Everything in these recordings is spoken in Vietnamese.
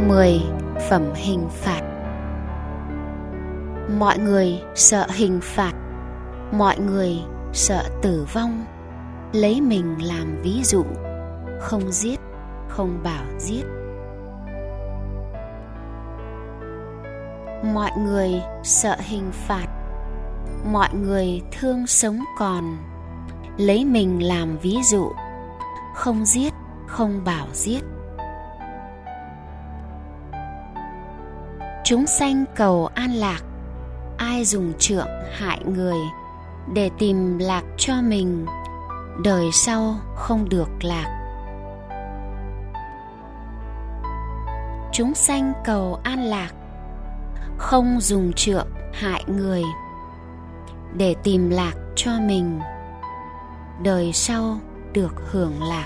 10. Phẩm hình phạt. Mọi người sợ hình phạt, mọi người sợ tử vong, lấy mình làm ví dụ, không giết, không bảo giết. Mọi người sợ hình phạt, mọi người thương sống còn, lấy mình làm ví dụ, không giết, không bảo giết. Chúng sanh cầu an lạc, ai dùng trượng hại người để tìm lạc cho mình, đời sau không được lạc. Chúng sanh cầu an lạc, không dùng trượng hại người để tìm lạc cho mình, đời sau được hưởng lạc.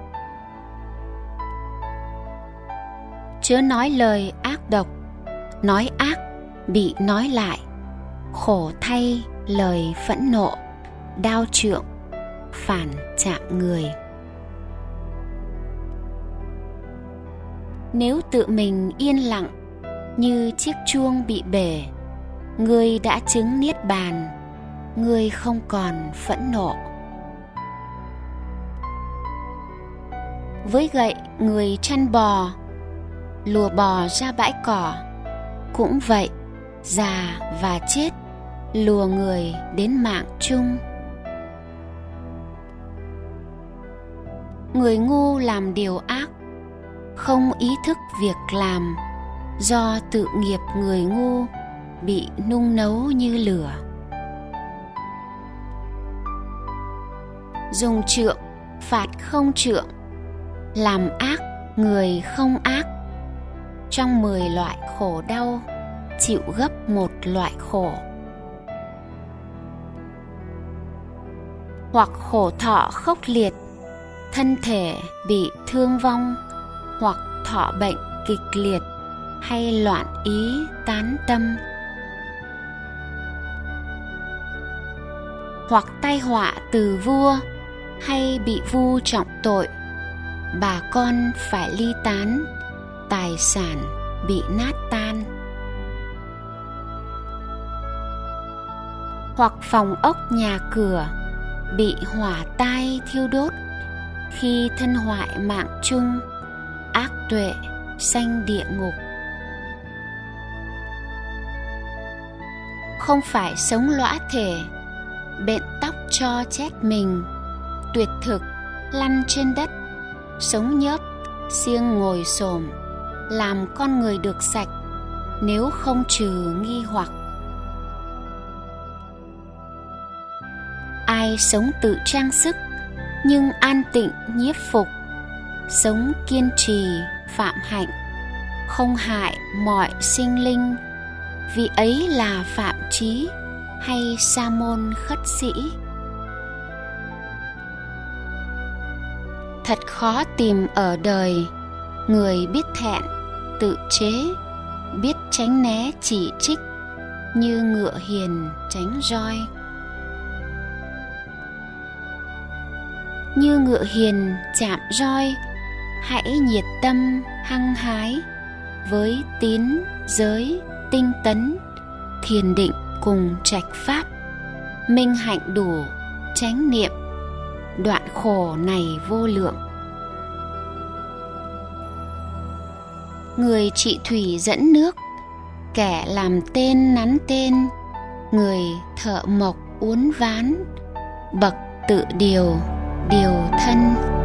Chớ nói lời ác độc, nói ác bị nói lại, khổ thay lời phẫn nộ, đao trượng phản chạm người. Nếu tự mình yên lặng như chiếc chuông bị bể, ngươi đã chứng niết bàn, ngươi không còn phẫn nộ. Với gậy người chăn bò, lùa bò ra bãi cỏ, cũng vậy, già và chết lùa người đến mạng chung. Người ngu làm điều ác, không ý thức việc làm, do tự nghiệp người ngu bị nung nấu như lửa. Dùng trượng phạt không trượng, làm ác người không ác, trong 10 loại khổ đau chịu gấp 1 loại khổ. Hoặc khổ thọ khốc liệt, thân thể bị thương vong, hoặc thọ bệnh kịch liệt, hay loạn ý tán tâm. Hoặc tai họa từ vua, hay bị vu trọng tội, bà con phải ly tán, tài sản bị nát tan. Hoặc phòng ốc nhà cửa bị hỏa tai thiêu đốt, khi thân hoại mạng chung, ác tuệ sanh địa ngục. Không phải sống lõa thể, bện tóc cho chết mình, tuyệt thực lăn trên đất, sống nhớp siêng ngồi xổm, làm con người được sạch, nếu không trừ nghi hoặc. Ai sống tự trang sức, nhưng an tịnh nhiếp phục, sống kiên trì phạm hạnh, không hại mọi sinh linh, vì ấy là phạm trí hay sa môn khất sĩ. Thật khó tìm ở đời người biết thẹn, tự chế, biết tránh né chỉ trích, như ngựa hiền tránh roi. Như ngựa hiền chạm roi, hãy nhiệt tâm hăng hái, với tín giới tinh tấn, thiền định cùng trạch pháp, minh hạnh đủ chánh niệm, đoạn khổ này vô lượng. Người trị thủy dẫn nước, kẻ làm tên nắn tên, người thợ mộc uốn ván, bậc tự điều điều thân.